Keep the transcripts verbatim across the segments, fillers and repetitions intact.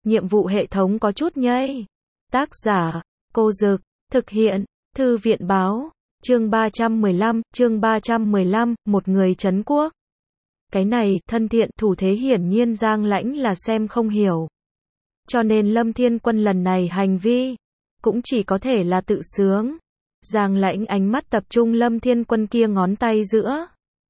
nhiệm vụ hệ thống có chút nhây. Tác giả, Cô Dực, thực hiện, Thư viện báo, chương ba trăm mười lăm, chương ba trăm mười lăm, một người trấn quốc. Cái này, thân thiện, thủ thế hiển nhiên Giang Lãnh là xem không hiểu. Cho nên Lâm Thiên Quân lần này hành vi, cũng chỉ có thể là tự sướng. Giang Lãnh ánh mắt tập trung Lâm Thiên Quân kia ngón tay giữa.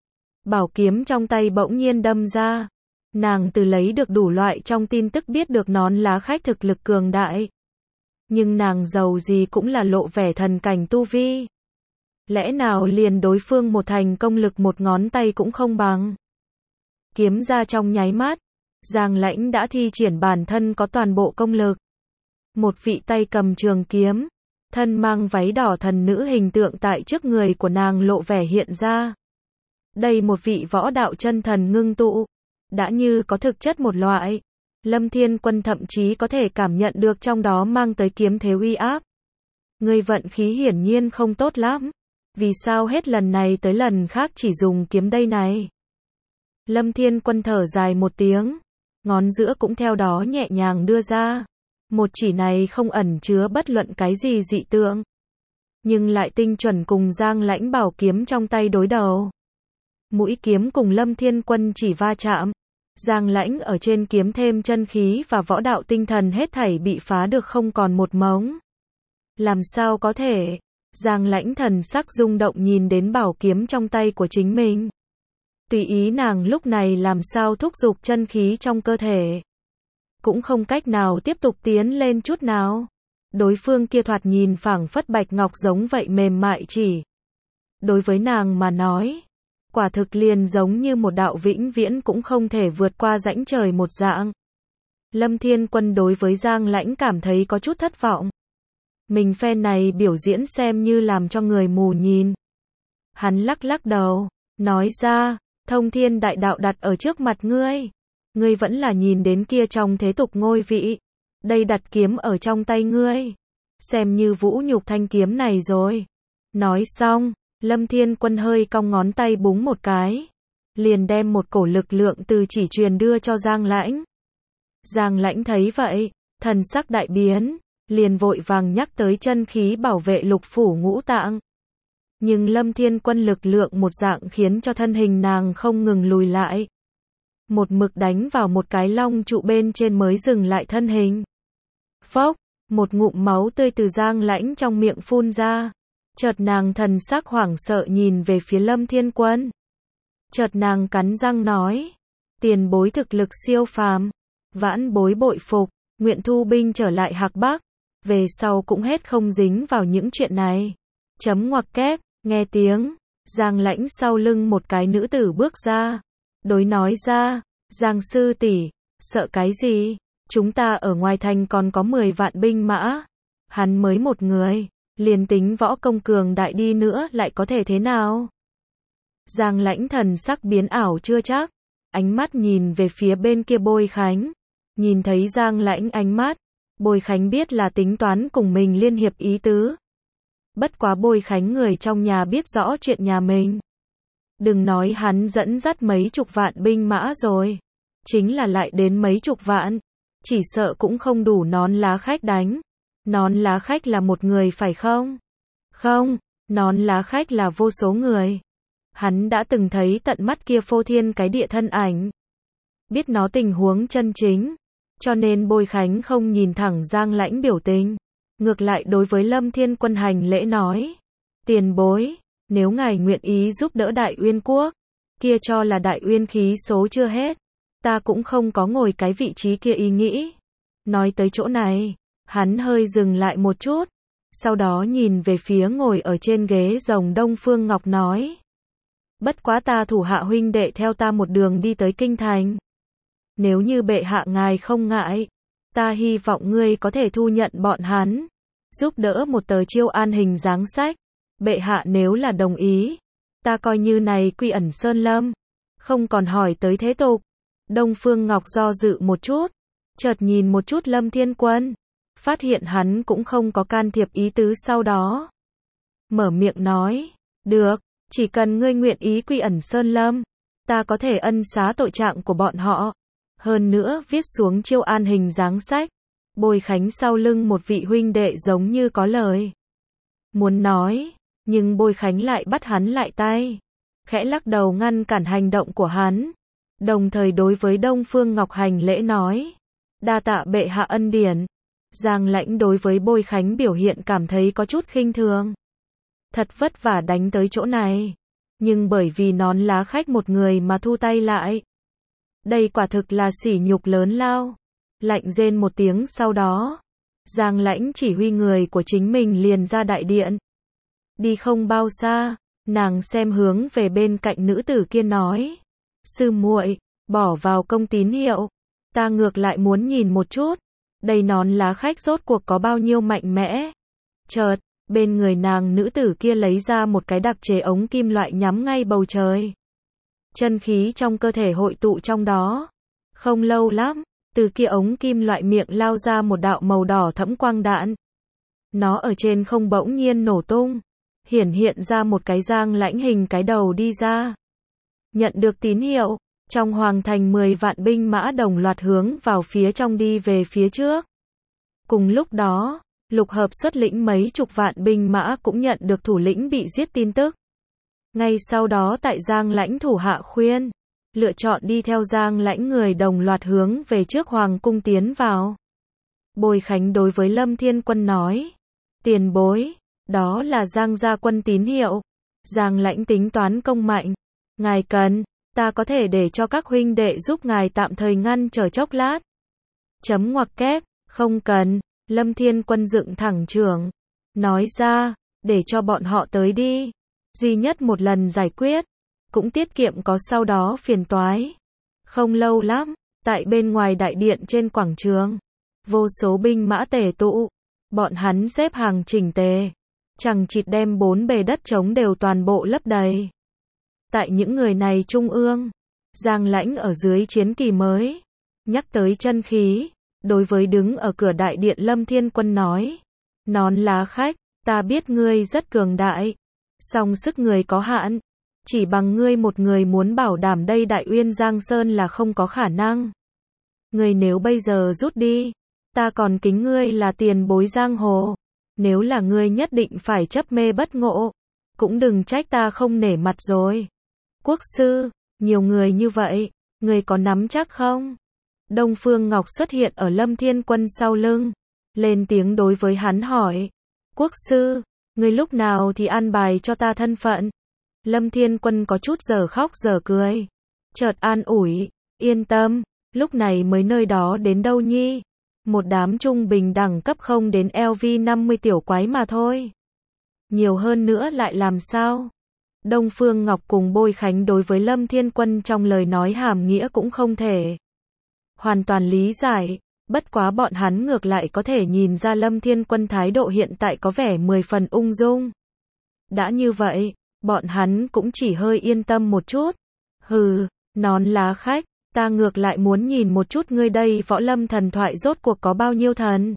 Bảo kiếm trong tay bỗng nhiên đâm ra. Nàng từ lấy được đủ loại trong tin tức biết được nón lá khách thực lực cường đại. Nhưng nàng giàu gì cũng là lộ vẻ thần cảnh tu vi. Lẽ nào liền đối phương một thành công lực một ngón tay cũng không bằng. Kiếm ra trong nháy mắt, Giang Lãnh đã thi triển bản thân có toàn bộ công lực. Một vị tay cầm trường kiếm, thân mang váy đỏ thần nữ hình tượng tại trước người của nàng lộ vẻ hiện ra. Đây một vị võ đạo chân thần ngưng tụ, đã như có thực chất một loại. Lâm Thiên Quân thậm chí có thể cảm nhận được trong đó mang tới kiếm thế uy áp. Người vận khí hiển nhiên không tốt lắm. Vì sao hết lần này tới lần khác chỉ dùng kiếm đây này? Lâm Thiên Quân thở dài một tiếng, ngón giữa cũng theo đó nhẹ nhàng đưa ra. Một chỉ này không ẩn chứa bất luận cái gì dị tượng, nhưng lại tinh chuẩn cùng Giang Lãnh bảo kiếm trong tay đối đầu. Mũi kiếm cùng Lâm Thiên Quân chỉ va chạm, Giang Lãnh ở trên kiếm thêm chân khí và võ đạo tinh thần hết thảy bị phá được không còn một mống. Làm sao có thể? Giang Lãnh thần sắc rung động nhìn đến bảo kiếm trong tay của chính mình. Tùy ý nàng lúc này làm sao thúc giục chân khí trong cơ thể, cũng không cách nào tiếp tục tiến lên chút nào. Đối phương kia thoạt nhìn phảng phất bạch ngọc giống vậy mềm mại chỉ. Đối với nàng mà nói, quả thực liền giống như một đạo vĩnh viễn cũng không thể vượt qua rãnh trời một dạng. Lâm Thiên Quân đối với Giang Lãnh cảm thấy có chút thất vọng. Mình phen này biểu diễn xem như làm cho người mù nhìn. Hắn lắc lắc đầu, nói ra, thông thiên đại đạo đặt ở trước mặt ngươi. Ngươi vẫn là nhìn đến kia trong thế tục ngôi vị. Đây đặt kiếm ở trong tay ngươi. Xem như vũ nhục thanh kiếm này rồi. Nói xong, Lâm Thiên Quân hơi cong ngón tay búng một cái. Liền đem một cổ lực lượng từ chỉ truyền đưa cho Giang Lãnh. Giang Lãnh thấy vậy, thần sắc đại biến, liền vội vàng nhắc tới chân khí bảo vệ lục phủ ngũ tạng. Nhưng Lâm Thiên Quân lực lượng một dạng khiến cho thân hình nàng không ngừng lùi lại. Một mực đánh vào một cái long trụ bên trên mới dừng lại thân hình. Phốc, một ngụm máu tươi từ Giang Lãnh trong miệng phun ra. Chợt nàng thần sắc hoảng sợ nhìn về phía Lâm Thiên Quân. Chợt nàng cắn răng nói, tiền bối thực lực siêu phàm, vãn bối bội phục, nguyện thu binh trở lại Hạc Bắc, về sau cũng hết không dính vào những chuyện này. Chấm ngoặc kép, nghe tiếng, Giang Lãnh sau lưng một cái nữ tử bước ra, đối nói ra, Giang sư tỷ, sợ cái gì, chúng ta ở ngoài thành còn có mười vạn binh mã, hắn mới một người, liền tính võ công cường đại đi nữa lại có thể thế nào? Giang Lãnh thần sắc biến ảo chưa chắc, ánh mắt nhìn về phía bên kia Bôi Khánh, nhìn thấy Giang Lãnh ánh mắt, Bôi Khánh biết là tính toán cùng mình liên hiệp ý tứ. Bất quá Bôi Khánh người trong nhà biết rõ chuyện nhà mình. Đừng nói hắn dẫn dắt mấy chục vạn binh mã rồi, chính là lại đến mấy chục vạn, chỉ sợ cũng không đủ nón lá khách đánh. Nón lá khách là một người phải không? Không, nón lá khách là vô số người. Hắn đã từng thấy tận mắt kia phô thiên cái địa thân ảnh. Biết nó tình huống chân chính. Cho nên Bôi Khánh không nhìn thẳng Giang Lãnh biểu tình. Ngược lại đối với Lâm Thiên Quân hành lễ nói. Tiền bối, nếu ngài nguyện ý giúp đỡ Đại Uyên Quốc, kia cho là Đại Uyên khí số chưa hết. Ta cũng không có ngồi cái vị trí kia ý nghĩ. Nói tới chỗ này, hắn hơi dừng lại một chút, sau đó nhìn về phía ngồi ở trên ghế rồng Đông Phương Ngọc nói. Bất quá ta thủ hạ huynh đệ theo ta một đường đi tới kinh thành. Nếu như bệ hạ ngài không ngại, ta hy vọng ngươi có thể thu nhận bọn hắn, giúp đỡ một tờ chiêu an hình dáng sách. Bệ hạ nếu là đồng ý, ta coi như này quy ẩn sơn lâm, không còn hỏi tới thế tục. Đông Phương Ngọc do dự một chút, chợt nhìn một chút Lâm Thiên Quân, phát hiện hắn cũng không có can thiệp ý tứ sau đó. Mở miệng nói, được, chỉ cần ngươi nguyện ý quy ẩn sơn lâm, ta có thể ân xá tội trạng của bọn họ. Hơn nữa viết xuống chiêu an hình dáng sách. Bôi Khánh sau lưng một vị huynh đệ giống như có lời muốn nói, nhưng Bôi Khánh lại bắt hắn lại tay, khẽ lắc đầu ngăn cản hành động của hắn, đồng thời đối với Đông Phương Ngọc hành lễ nói, đa tạ bệ hạ ân điển. Giang Lãnh đối với Bôi Khánh biểu hiện cảm thấy có chút khinh thường. Thật vất vả đánh tới chỗ này, nhưng bởi vì nón lá khách một người mà thu tay lại. Đây quả thực là sỉ nhục lớn lao. Lạnh rên một tiếng sau đó, Giang Lãnh chỉ huy người của chính mình liền ra đại điện. Đi không bao xa, nàng xem hướng về bên cạnh nữ tử kia nói, sư muội, bỏ vào công tín hiệu, ta ngược lại muốn nhìn một chút, đây nón lá khách rốt cuộc có bao nhiêu mạnh mẽ. Chợt, bên người nàng nữ tử kia lấy ra một cái đặc chế ống kim loại nhắm ngay bầu trời. Chân khí trong cơ thể hội tụ trong đó. Không lâu lắm, từ kia ống kim loại miệng lao ra một đạo màu đỏ thẫm quang đạn. Nó ở trên không bỗng nhiên nổ tung, hiển hiện ra một cái Giang Lãnh hình cái đầu đi ra. Nhận được tín hiệu, trong hoàng thành mười vạn binh mã đồng loạt hướng vào phía trong đi về phía trước. Cùng lúc đó, Lục Hợp xuất lĩnh mấy chục vạn binh mã cũng nhận được thủ lĩnh bị giết tin tức. Ngay sau đó tại Giang Lãnh thủ hạ khuyên, lựa chọn đi theo Giang Lãnh người đồng loạt hướng về trước hoàng cung tiến vào. Bôi Khánh đối với Lâm Thiên Quân nói, tiền bối, đó là Giang gia quân tín hiệu. Giang Lãnh tính toán công mạnh, ngài cần, ta có thể để cho các huynh đệ giúp ngài tạm thời ngăn trở chốc lát. Chấm ngoặc kép, không cần. Lâm Thiên Quân dựng thẳng trưởng, nói ra, để cho bọn họ tới đi. Duy nhất một lần giải quyết, cũng tiết kiệm có sau đó phiền toái. Không lâu lắm, tại bên ngoài đại điện trên quảng trường, vô số binh mã tề tụ, bọn hắn xếp hàng chỉnh tề, chằng chịt đem bốn bề đất trống đều toàn bộ lấp đầy. Tại những người này trung ương, Giang Lãnh ở dưới chiến kỳ mới, nhắc tới chân khí. Đối với đứng ở cửa đại điện Lâm Thiên Quân nói, nón lá khách, ta biết ngươi rất cường đại, song sức người có hạn, chỉ bằng ngươi một người muốn bảo đảm đây Đại Uyên Giang Sơn là không có khả năng. Ngươi nếu bây giờ rút đi, ta còn kính ngươi là tiền bối giang hồ, nếu là ngươi nhất định phải chấp mê bất ngộ, cũng đừng trách ta không nể mặt rồi. Quốc sư, nhiều người như vậy, ngươi có nắm chắc không? Đông Phương Ngọc xuất hiện ở Lâm Thiên Quân sau lưng, lên tiếng đối với hắn hỏi, quốc sư, ngươi lúc nào thì an bài cho ta thân phận? Lâm Thiên Quân có chút giờ khóc giờ cười, chợt an ủi, yên tâm, lúc này mới nơi đó đến đâu nhi, một đám trung bình đẳng cấp không đến L V năm mươi tiểu quái mà thôi. Nhiều hơn nữa lại làm sao? Đông Phương Ngọc cùng Bôi Khánh đối với Lâm Thiên Quân trong lời nói hàm nghĩa cũng không thể hoàn toàn lý giải, bất quá bọn hắn ngược lại có thể nhìn ra Lâm Thiên Quân thái độ hiện tại có vẻ mười phần ung dung. Đã như vậy, bọn hắn cũng chỉ hơi yên tâm một chút. Hừ, nón lá khách, ta ngược lại muốn nhìn một chút ngươi đây võ lâm thần thoại rốt cuộc có bao nhiêu thần.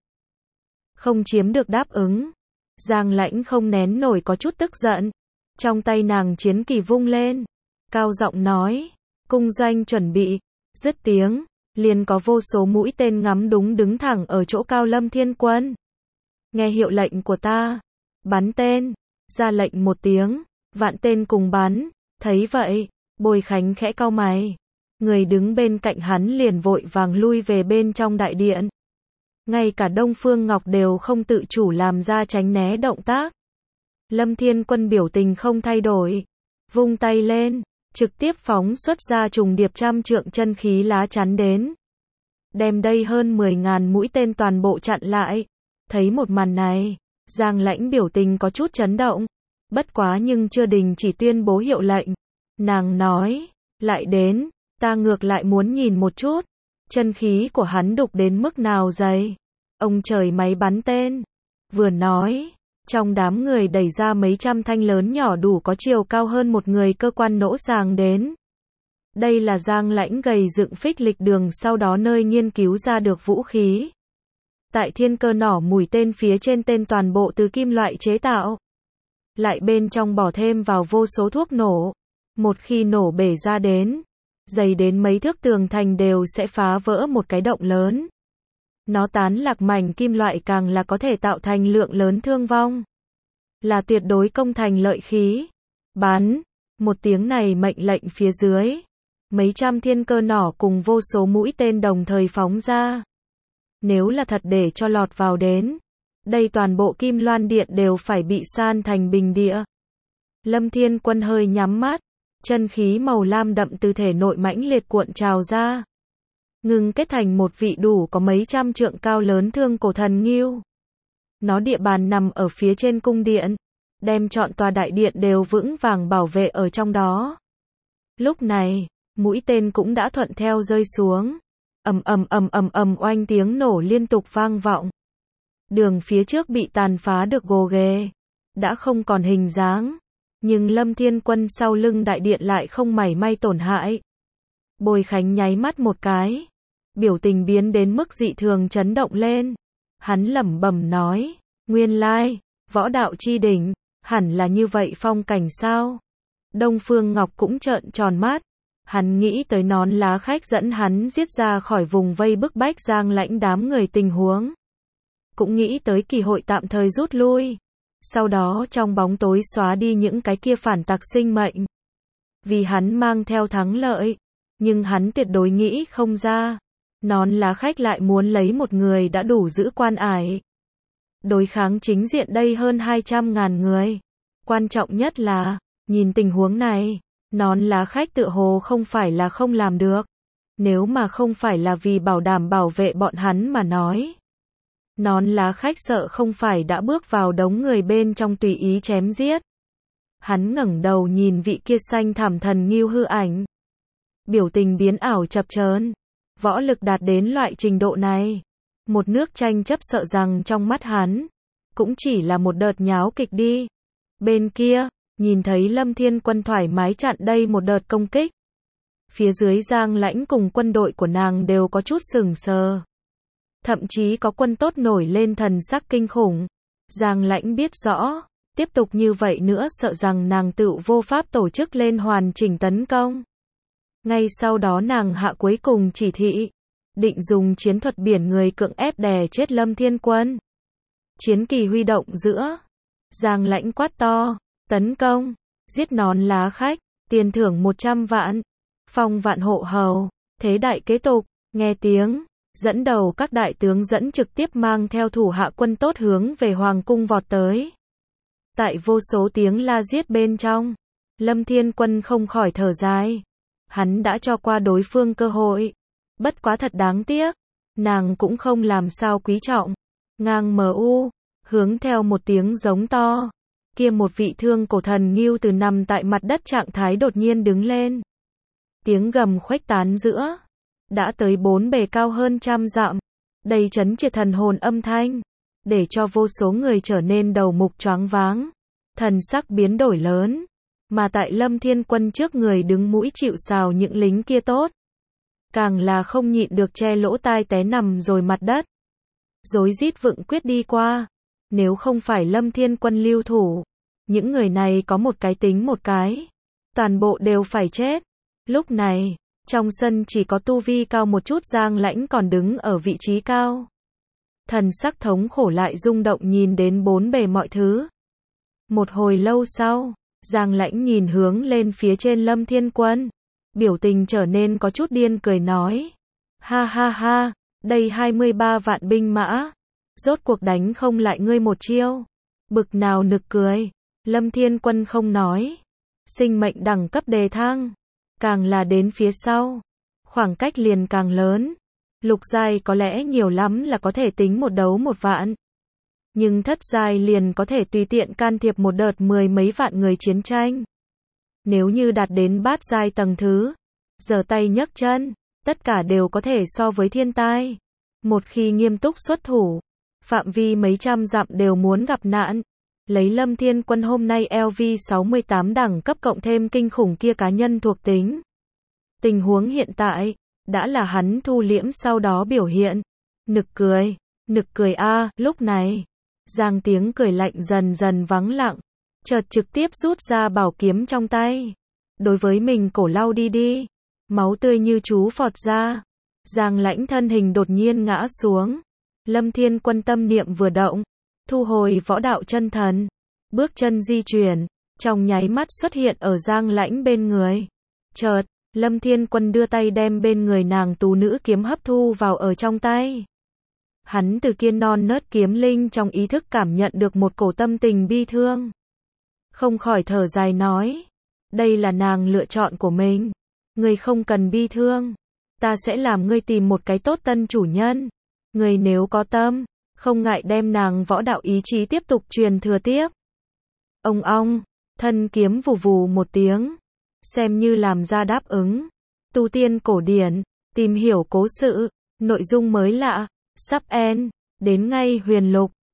Không chiếm được đáp ứng, Giang Lãnh không nén nổi có chút tức giận, trong tay nàng chiến kỳ vung lên, cao giọng nói, cung doanh chuẩn bị, dứt tiếng. Liền có vô số mũi tên ngắm đúng đứng thẳng ở chỗ cao Lâm Thiên Quân. Nghe hiệu lệnh của ta, bắn tên, ra lệnh một tiếng, vạn tên cùng bắn, thấy vậy, Bôi Khánh khẽ cau mày. Người đứng bên cạnh hắn liền vội vàng lui về bên trong đại điện. Ngay cả Đông Phương Ngọc đều không tự chủ làm ra tránh né động tác. Lâm Thiên Quân biểu tình không thay đổi, vung tay lên. Trực tiếp phóng xuất ra trùng điệp trăm trượng chân khí lá chắn đến. Đem đây hơn mười ngàn mũi tên toàn bộ chặn lại. Thấy một màn này, Giang Lãnh biểu tình có chút chấn động. Bất quá nhưng chưa đình chỉ tuyên bố hiệu lệnh. Nàng nói, lại đến, ta ngược lại muốn nhìn một chút. Chân khí của hắn đục đến mức nào dày. Ông trời máy bắn tên. Vừa nói, trong đám người đẩy ra mấy trăm thanh lớn nhỏ đủ có chiều cao hơn một người cơ quan nỗ sàng đến. Đây là Giang Lãnh gầy dựng phích lịch đường sau đó nơi nghiên cứu ra được vũ khí. Tại thiên cơ nỏ mũi tên phía trên tên toàn bộ từ kim loại chế tạo. Lại bên trong bỏ thêm vào vô số thuốc nổ. Một khi nổ bể ra đến, dày đến mấy thước tường thành đều sẽ phá vỡ một cái động lớn. Nó tán lạc mảnh kim loại càng là có thể tạo thành lượng lớn thương vong. Là tuyệt đối công thành lợi khí. Bắn, một tiếng này mệnh lệnh phía dưới. Mấy trăm thiên cơ nỏ cùng vô số mũi tên đồng thời phóng ra. Nếu là thật để cho lọt vào đến, đây toàn bộ Kim Loan Điện đều phải bị san thành bình địa. Lâm Thiên Quân hơi nhắm mắt, chân khí màu lam đậm từ thể nội mãnh liệt cuộn trào ra. Ngừng kết thành một vị đủ có mấy trăm trượng cao lớn thương cổ thần ngưu. Nó địa bàn nằm ở phía trên cung điện, đem trọn tòa đại điện đều vững vàng bảo vệ ở trong đó. Lúc này, mũi tên cũng đã thuận theo rơi xuống. Ầm ầm ầm ầm ầm oanh tiếng nổ liên tục vang vọng. Đường phía trước bị tàn phá được gồ ghề, đã không còn hình dáng, nhưng Lâm Thiên Quân sau lưng đại điện lại không mảy may tổn hại. Bồi Khánh nháy mắt một cái, biểu tình biến đến mức dị thường chấn động lên. Hắn lẩm bẩm nói, nguyên lai, võ đạo chi đỉnh, hẳn là như vậy phong cảnh sao? Đông Phương Ngọc cũng trợn tròn mắt. Hắn nghĩ tới Nón Lá Khách dẫn hắn giết ra khỏi vùng vây bức bách Giang Lãnh đám người tình huống. Cũng nghĩ tới kỳ hội tạm thời rút lui. Sau đó trong bóng tối xóa đi những cái kia phản tặc sinh mệnh. Vì hắn mang theo thắng lợi. Nhưng hắn tuyệt đối nghĩ không ra. Nón Lá Khách lại muốn lấy một người đã đủ giữ quan ải. Đối kháng chính diện đây hơn hai trăm ngàn người. Quan trọng nhất là, nhìn tình huống này, Nón Lá Khách tựa hồ không phải là không làm được. Nếu mà không phải là vì bảo đảm bảo vệ bọn hắn mà nói. Nón Lá Khách sợ không phải đã bước vào đống người bên trong tùy ý chém giết. Hắn ngẩng đầu nhìn vị kia xanh thảm thần ngưu hư ảnh. Biểu tình biến ảo chập chờn. Võ lực đạt đến loại trình độ này. Một nước tranh chấp sợ rằng trong mắt hắn, cũng chỉ là một đợt nháo kịch đi. Bên kia, nhìn thấy Lâm Thiên Quân thoải mái chặn đây một đợt công kích. Phía dưới Giang Lãnh cùng quân đội của nàng đều có chút sừng sờ. Thậm chí có quân tốt nổi lên thần sắc kinh khủng. Giang Lãnh biết rõ, tiếp tục như vậy nữa sợ rằng nàng tự vô pháp tổ chức lên hoàn chỉnh tấn công. Ngay sau đó nàng hạ cuối cùng chỉ thị, định dùng chiến thuật biển người cưỡng ép đè chết Lâm Thiên Quân. Chiến kỳ huy động giữa, Giang Lãnh quát to, tấn công, giết Nón Lá Khách, tiền thưởng một trăm vạn, phong vạn hộ hầu, thế đại kế tục, nghe tiếng, dẫn đầu các đại tướng dẫn trực tiếp mang theo thủ hạ quân tốt hướng về Hoàng cung vọt tới. Tại vô số tiếng la giết bên trong, Lâm Thiên Quân không khỏi thở dài. Hắn đã cho qua đối phương cơ hội. Bất quá thật đáng tiếc. Nàng cũng không làm sao quý trọng. Ngang mờ u, hướng theo một tiếng giống to. Kia một vị thương cổ thần ngưu từ nằm tại mặt đất trạng thái đột nhiên đứng lên. Tiếng gầm khuếch tán giữa. Đã tới bốn bề cao hơn trăm dặm. Đầy chấn triệt thần hồn âm thanh. Để cho vô số người trở nên đầu mục choáng váng. Thần sắc biến đổi lớn. Mà tại Lâm Thiên Quân trước người đứng mũi chịu sào những lính kia tốt. Càng là không nhịn được che lỗ tai té nằm rồi mặt đất. Rối rít vựng quyết đi qua. Nếu không phải Lâm Thiên Quân lưu thủ. Những người này có một cái tính một cái. Toàn bộ đều phải chết. Lúc này, trong sân chỉ có tu vi cao một chút Giang Lãnh còn đứng ở vị trí cao. Thần sắc thống khổ lại rung động nhìn đến bốn bề mọi thứ. Một hồi lâu sau. Giang Lãnh nhìn hướng lên phía trên Lâm Thiên Quân. Biểu tình trở nên có chút điên cười nói. Ha ha ha, đây hai mươi ba vạn binh mã. Rốt cuộc đánh không lại ngươi một chiêu. Bực nào nực cười. Lâm Thiên Quân không nói. Sinh mệnh đẳng cấp đề thăng. Càng là đến phía sau. Khoảng cách liền càng lớn. Lục giai có lẽ nhiều lắm là có thể tính một đấu một vạn. Nhưng thất giai liền có thể tùy tiện can thiệp một đợt mười mấy vạn người chiến tranh. Nếu như đạt đến bát giai tầng thứ, giở tay nhấc chân, tất cả đều có thể so với thiên tai. Một khi nghiêm túc xuất thủ, phạm vi mấy trăm dặm đều muốn gặp nạn. Lấy Lâm Thiên Quân hôm nay L V sáu mươi tám đẳng cấp cộng thêm kinh khủng kia cá nhân thuộc tính. Tình huống hiện tại, đã là hắn thu liễm sau đó biểu hiện. Nực cười, nực cười a à, lúc này. Giang tiếng cười lạnh dần dần vắng lặng, chợt trực tiếp rút ra bảo kiếm trong tay. Đối với mình cổ lau đi đi, máu tươi như chú phọt ra. Giang Lãnh thân hình đột nhiên ngã xuống. Lâm Thiên Quân tâm niệm vừa động, thu hồi võ đạo chân thần, bước chân di chuyển, trong nháy mắt xuất hiện ở Giang Lãnh bên người. Chợt, Lâm Thiên Quân đưa tay đem bên người nàng tú nữ kiếm hấp thu vào ở trong tay. Hắn từ kiên non nớt kiếm linh trong ý thức cảm nhận được một cổ tâm tình bi thương. Không khỏi thở dài nói, đây là nàng lựa chọn của mình. Ngươi không cần bi thương. Ta sẽ làm ngươi tìm một cái tốt tân chủ nhân. Ngươi nếu có tâm, không ngại đem nàng võ đạo ý chí tiếp tục truyền thừa tiếp. Ông ong, thân kiếm vù vù một tiếng. Xem như làm ra đáp ứng. Tu tiên cổ điển, tìm hiểu cố sự, nội dung mới lạ, sắp end, đến ngay huyền lục.